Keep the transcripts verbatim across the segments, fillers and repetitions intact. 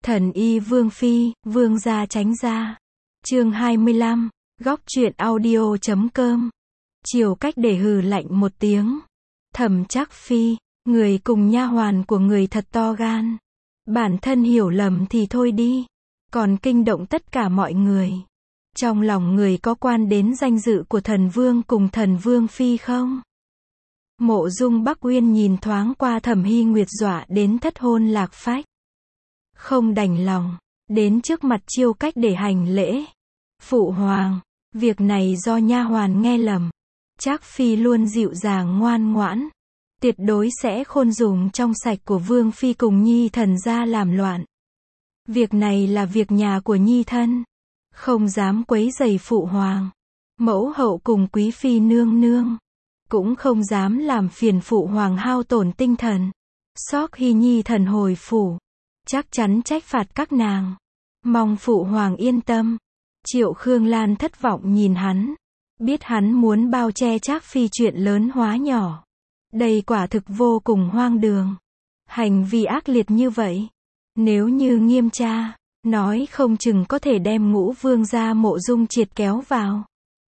Thần y Vương Phi, Vương gia tránh ra. Chương hai mươi lăm, góc truyện audio chấm com. Chiều cách để hừ lạnh một tiếng. Thẩm Trác Phi, người cùng nha hoàn của người thật to gan. Bản thân hiểu lầm thì thôi đi, còn kinh động tất cả mọi người. Trong lòng người có quan đến danh dự của thần vương cùng thần vương phi không? Mộ Dung Bắc Uyên nhìn thoáng qua Thẩm Hy Nguyệt dọa đến thất hồn lạc phách. Không đành lòng, đến trước mặt Chiêu Cách để hành lễ. Phụ hoàng, việc này do nha hoàn nghe lầm. Trác Phi luôn dịu dàng ngoan ngoãn, tuyệt đối sẽ khôn dùng trong sạch của Vương Phi cùng Nhi thần ra làm loạn. Việc này là việc nhà của Nhi thân, không dám quấy rầy phụ hoàng, mẫu hậu cùng quý phi nương nương, cũng không dám làm phiền phụ hoàng hao tổn tinh thần. Sóc Hy Nhi thần hồi phủ, chắc chắn trách phạt các nàng, mong phụ hoàng yên tâm. Triệu Khương Lan thất vọng nhìn hắn, biết hắn muốn bao che Trác Phi chuyện lớn hóa nhỏ. Đây quả thực vô cùng hoang đường. Hành vi ác liệt như vậy, nếu như nghiêm tra, nói không chừng có thể đem Ngũ Vương gia Mộ Dung Triệt kéo vào.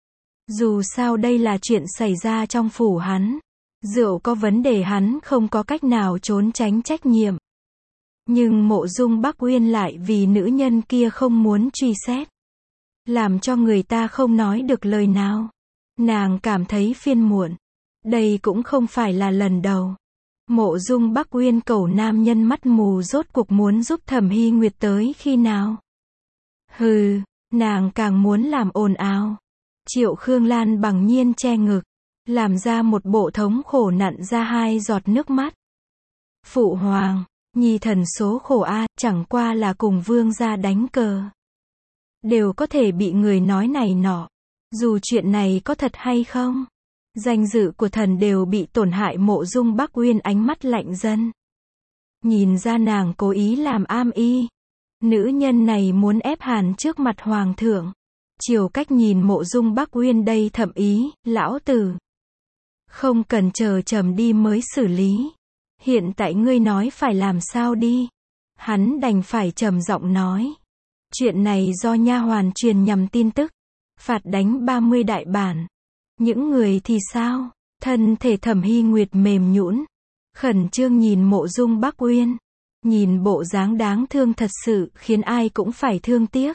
Dù sao đây là chuyện xảy ra trong phủ hắn, rượu có vấn đề hắn không có cách nào trốn tránh trách nhiệm. Nhưng Mộ Dung Bắc Uyên lại vì nữ nhân kia không muốn truy xét, làm cho người ta không nói được lời nào. Nàng cảm thấy phiền muộn. Đây cũng không phải là lần đầu. Mộ Dung Bắc Uyên cẩu nam nhân mắt mù rốt cuộc muốn giúp Thẩm Hy Nguyệt tới khi nào? Hừ, nàng càng muốn làm ồn ào. Triệu Khương Lan bằng nhiên che ngực, làm ra một bộ thống khổ nặn ra hai giọt nước mắt. Phụ hoàng, Nhi thần số khổ a, chẳng qua là cùng vương gia đánh cờ. Đều có thể bị người nói này nọ. Dù chuyện này có thật hay không, danh dự của thần đều bị tổn hại. Mộ Dung Bắc Uyên ánh mắt lạnh dần. Nhìn ra nàng cố ý làm am y. Nữ nhân này muốn ép hàn trước mặt hoàng thượng. Chiều Cách nhìn Mộ Dung Bắc Uyên đây thậm ý, lão tử. Không cần chờ trầm đi mới xử lý. Hiện tại ngươi nói phải làm sao đi. Hắn đành phải trầm giọng nói. Chuyện này do nha hoàn truyền nhằm tin tức. Phạt đánh ba mươi đại bản. Những người thì sao? Thân thể Thẩm Hy Nguyệt mềm nhũn, khẩn trương nhìn Mộ Dung Bắc Uyên. Nhìn bộ dáng đáng thương thật sự khiến ai cũng phải thương tiếc.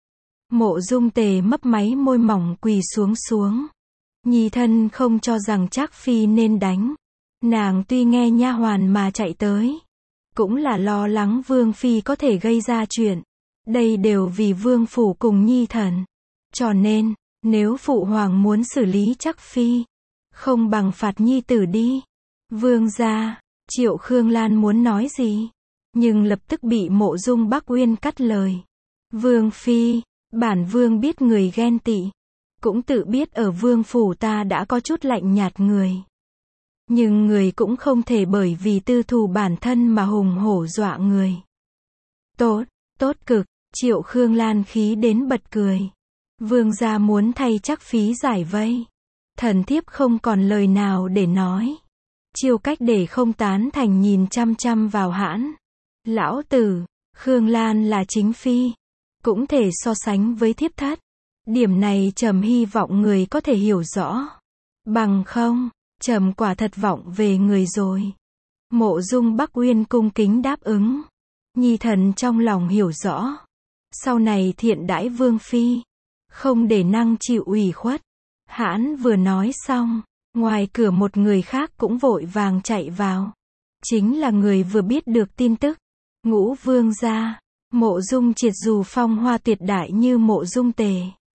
Mộ Dung Tề mấp máy môi mỏng quỳ xuống xuống. Nhi thân không cho rằng Trác Phi nên đánh. Nàng tuy nghe nha hoàn mà chạy tới, cũng là lo lắng Vương Phi có thể gây ra chuyện. Đây đều vì Vương phủ cùng Nhi thần. Cho nên, nếu phụ hoàng muốn xử lý Trác Phi, không bằng phạt nhi tử đi. Vương gia, Triệu Khương Lan muốn nói gì, nhưng lập tức bị Mộ Dung Bắc Uyên cắt lời. Vương Phi, bản vương biết người ghen tị, cũng tự biết ở vương phủ ta đã có chút lạnh nhạt người. Nhưng người cũng không thể bởi vì tư thù bản thân mà hùng hổ dọa người. Tốt, tốt cực, Triệu Khương Lan khí đến bật cười. Vương gia muốn thay Trác Phi giải vây. Thần thiếp không còn lời nào để nói. Chiêu Cách để không tán thành nhìn chăm chăm vào hãn. Lão tử, Khương Lan là chính phi, cũng thể so sánh với thiếp thất. Điểm này trầm hy vọng người có thể hiểu rõ. Bằng không, trầm quả thật vọng về người rồi. Mộ Dung Bắc Uyên cung kính đáp ứng. Nhi thần trong lòng hiểu rõ. Sau này thiện đãi Vương Phi, không để năng chịu ủy khuất. Hãn vừa nói xong, ngoài cửa một người khác cũng vội vàng chạy vào. Chính là người vừa biết được tin tức. Ngũ Vương gia. Mộ Dung Triệt dù phong hoa tuyệt đại như Mộ Dung Tề,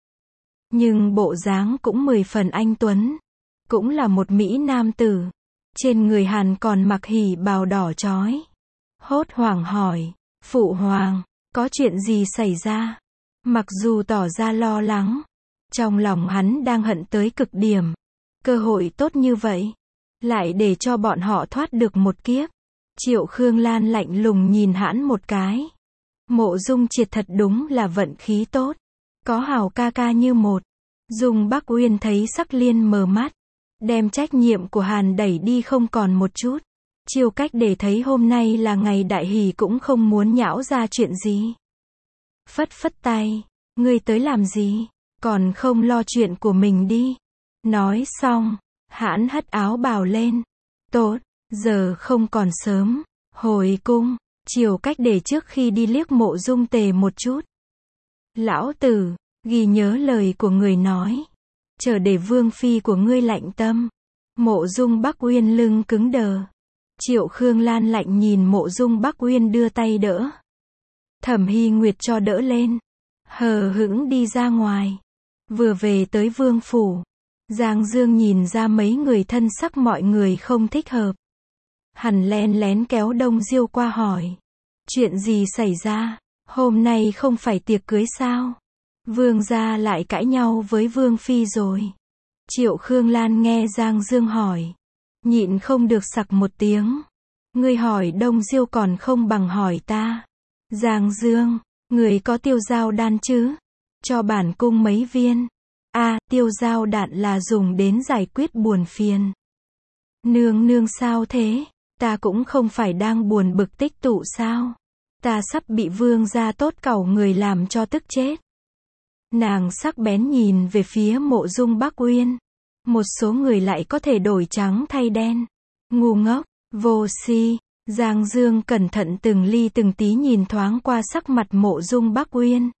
nhưng bộ dáng cũng mười phần anh tuấn. Cũng là một mỹ nam tử. Trên người hàn còn mặc hỉ bào đỏ chói. Hốt hoảng hỏi, phụ hoàng, có chuyện gì xảy ra? Mặc dù tỏ ra lo lắng, trong lòng hắn đang hận tới cực điểm. Cơ hội tốt như vậy, lại để cho bọn họ thoát được một kiếp. Triệu Khương Lan lạnh lùng nhìn hắn một cái. Mộ Dung Triệt thật đúng là vận khí tốt, có hảo ca ca như một. Dung Bắc Uyên thấy sắc liên mờ mắt, đem trách nhiệm của Hàn đẩy đi không còn một chút. Chiêu Cách Để thấy hôm nay là ngày đại hỷ cũng không muốn nhão ra chuyện gì. Phất phất tay, ngươi tới làm gì, còn không lo chuyện của mình đi. Nói xong, hãn hất áo bào lên. Tốt, giờ không còn sớm, hồi cung. Chiêu Cách Để trước khi đi liếc Mộ Dung Tề một chút. Lão tử, ghi nhớ lời của người nói. Chờ để vương phi của ngươi lạnh tâm. Mộ Dung Bắc Uyên lưng cứng đờ. Triệu Khương Lan lạnh nhìn Mộ Dung Bắc Uyên đưa tay đỡ. Thẩm Hy Nguyệt cho đỡ lên. Hờ hững đi ra ngoài. Vừa về tới vương phủ. Giang Dương nhìn ra mấy người thân sắc mọi người không thích hợp. Hắn len lén kéo Đông Diêu qua hỏi. Chuyện gì xảy ra? Hôm nay không phải tiệc cưới sao? Vương gia lại cãi nhau với Vương Phi rồi. Triệu Khương Lan nghe Giang Dương hỏi. Nhịn không được sặc một tiếng. Ngươi hỏi Đông Diêu còn không bằng hỏi ta. Giang Dương, người có tiêu dao đan chứ? Cho bản cung mấy viên. A, à, tiêu dao đạn là dùng đến giải quyết buồn phiền. Nương nương sao thế? Ta cũng không phải đang buồn bực tích tụ sao? Ta sắp bị vương gia tốt cẩu người làm cho tức chết. Nàng sắc bén nhìn về phía Mộ Dung Bắc Uyên. Một số người lại có thể đổi trắng thay đen. Ngu ngốc, vô si. Giang Dương cẩn thận từng ly từng tí nhìn thoáng qua sắc mặt Mộ Dung Bắc Uyên.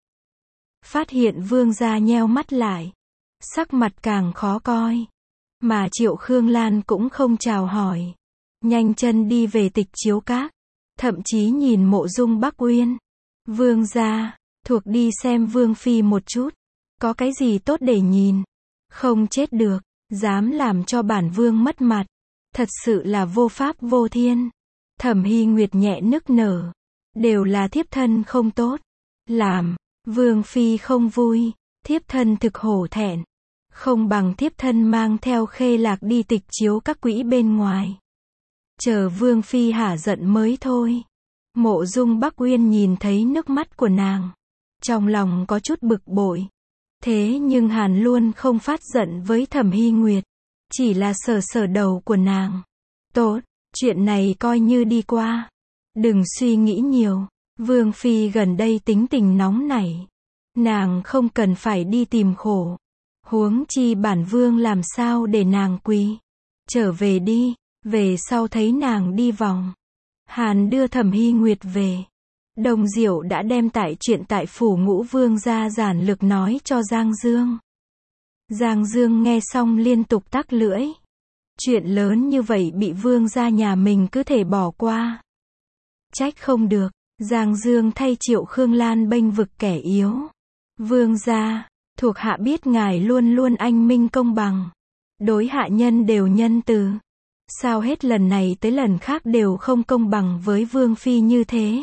Phát hiện vương gia nheo mắt lại. Sắc mặt càng khó coi. Mà Triệu Khương Lan cũng không chào hỏi. Nhanh chân đi về Tịch Chiếu Các. Thậm chí nhìn Mộ Dung Bắc Uyên. Vương gia, thuộc đi xem Vương Phi một chút. Có cái gì tốt để nhìn. Không chết được, dám làm cho bản vương mất mặt. Thật sự là vô pháp vô thiên. Thẩm Hy Nguyệt nhẹ nức nở. Đều là thiếp thân không tốt. Làm, Vương Phi không vui. Thiếp thân thực hổ thẹn. Không bằng thiếp thân mang theo Khê Lạc đi Tịch Chiếu Các quỹ bên ngoài. Chờ Vương Phi hả giận mới thôi. Mộ Dung Bắc Uyên nhìn thấy nước mắt của nàng. Trong lòng có chút bực bội. Thế nhưng Hàn luôn không phát giận với Thẩm Hy Nguyệt. Chỉ là sờ sờ đầu của nàng. Tốt, chuyện này coi như đi qua. Đừng suy nghĩ nhiều. Vương Phi gần đây tính tình nóng nảy. Nàng không cần phải đi tìm khổ. Huống chi bản vương làm sao để nàng quỳ. Trở về đi. Về sau thấy nàng đi vòng. Hàn đưa Thẩm Hy Nguyệt về. Đồng Diệu đã đem tại chuyện tại phủ Ngũ Vương gia giản lược nói cho Giang Dương. Giang Dương nghe xong liên tục tắc lưỡi. Chuyện lớn như vậy bị vương gia nhà mình cứ thể bỏ qua. Trách không được. Giang Dương thay Triệu Khương Lan bênh vực kẻ yếu. Vương gia, thuộc hạ biết ngài luôn luôn anh minh công bằng. Đối hạ nhân đều nhân từ. Sao hết lần này tới lần khác đều không công bằng với Vương Phi như thế?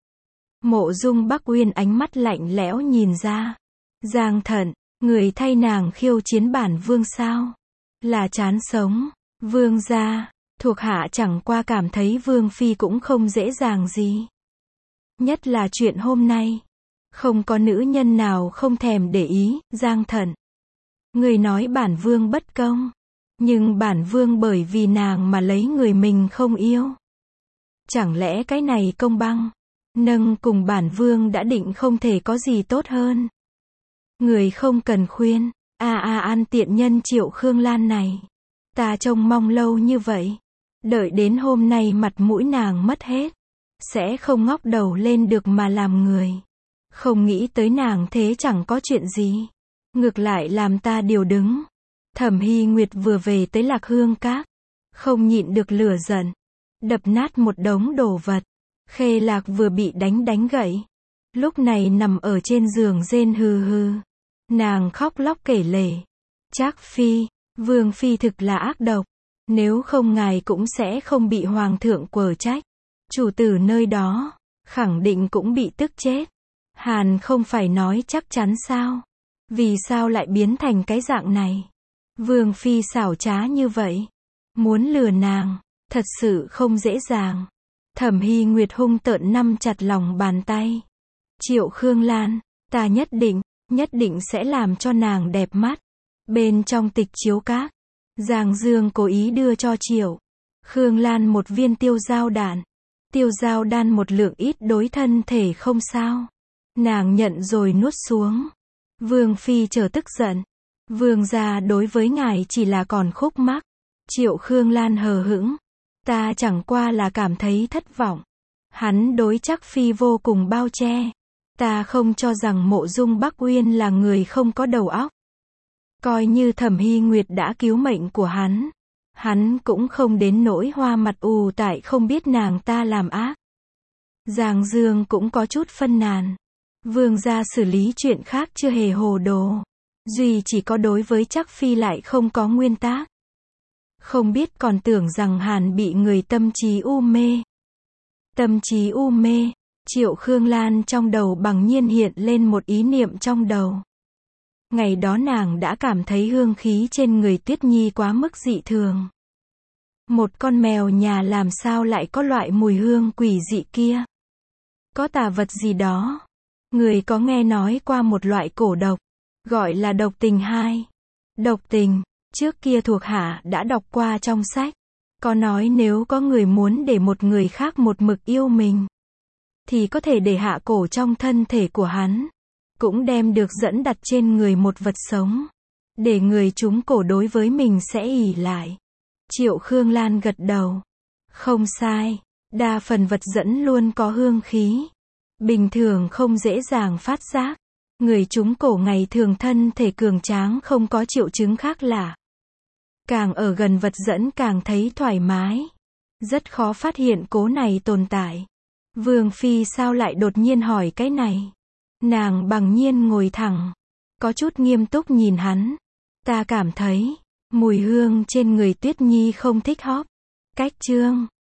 Mộ Dung Bắc Uyên ánh mắt lạnh lẽo nhìn ra. Giang Thận, người thay nàng khiêu chiến bản vương sao? Là chán sống. Vương gia, thuộc hạ chẳng qua cảm thấy Vương Phi cũng không dễ dàng gì. Nhất là chuyện hôm nay. Không có nữ nhân nào không thèm để ý. Giang Thận, người nói bản vương bất công. Nhưng bản vương bởi vì nàng mà lấy người mình không yêu. Chẳng lẽ cái này công bằng? Nâng cùng bản vương đã định không thể có gì tốt hơn. Người không cần khuyên. A a an tiện nhân Triệu Khương Lan này. Ta trông mong lâu như vậy. Đợi đến hôm nay mặt mũi nàng mất hết. Sẽ không ngóc đầu lên được mà làm người. Không nghĩ tới nàng thế chẳng có chuyện gì. Ngược lại làm ta điều đứng. Thẩm Hy Nguyệt vừa về tới Lạc Hương Các. Không nhịn được lửa giận. Đập nát một đống đồ vật. Khê Lạc vừa bị đánh đánh gãy. Lúc này nằm ở trên giường rên hừ hừ. Nàng khóc lóc kể lể. Trác Phi, Vương Phi thực là ác độc. Nếu không ngài cũng sẽ không bị Hoàng thượng quở trách. Chủ tử nơi đó, khẳng định cũng bị tức chết. Hàn không phải nói chắc chắn sao? Vì sao lại biến thành cái dạng này? Vương Phi xảo trá như vậy. Muốn lừa nàng, thật sự không dễ dàng. Thẩm Hy Nguyệt hung tợn nắm chặt lòng bàn tay. Triệu Khương Lan, ta nhất định, nhất định sẽ làm cho nàng đẹp mắt. Bên trong Tịch Chiếu Các, Giang Dương cố ý đưa cho Triệu Khương Lan một viên tiêu dao đạn. Tiêu dao đan một lượng ít đối thân thể không sao. Nàng nhận rồi nuốt xuống. Vương phi chợt tức giận. Vương gia đối với ngài chỉ là còn khúc mắc. Triệu Khương Lan hờ hững. Ta chẳng qua là cảm thấy thất vọng. Hắn đối Trác Phi vô cùng bao che. Ta không cho rằng Mộ Dung Bắc Uyên là người không có đầu óc. Coi như Thẩm Hy Nguyệt đã cứu mệnh của hắn. Hắn cũng không đến nỗi hoa mặt ù tại không biết nàng ta làm ác. Giang Dương cũng có chút phân nàn. Vương gia xử lý chuyện khác chưa hề hồ đồ. Duy chỉ có đối với Trác Phi lại không có nguyên tắc. Không biết còn tưởng rằng Hàn bị người tâm trí u mê. Tâm trí u mê. Triệu Khương Lan trong đầu bằng nhiên hiện lên một ý niệm trong đầu. Ngày đó nàng đã cảm thấy hương khí trên người Tuyết Nhi quá mức dị thường. Một con mèo nhà làm sao lại có loại mùi hương quỷ dị kia? Có tà vật gì đó? Người có nghe nói qua một loại cổ độc, gọi là độc tình hai. Độc tình, trước kia thuộc hạ đã đọc qua trong sách. Có nói nếu có người muốn để một người khác một mực yêu mình, thì có thể để hạ cổ trong thân thể của hắn. Cũng đem được dẫn đặt trên người một vật sống. Để người chúng cổ đối với mình sẽ ỷ lại. Triệu Khương Lan gật đầu. Không sai. Đa phần vật dẫn luôn có hương khí. Bình thường không dễ dàng phát giác. Người chúng cổ ngày thường thân thể cường tráng không có triệu chứng khác lạ. Càng ở gần vật dẫn càng thấy thoải mái. Rất khó phát hiện cố này tồn tại. Vương phi sao lại đột nhiên hỏi cái này? Nàng bằng nhiên ngồi thẳng. Có chút nghiêm túc nhìn hắn. Ta cảm thấy, mùi hương trên người Tuyết Nhi không thích hợp. Cách chương.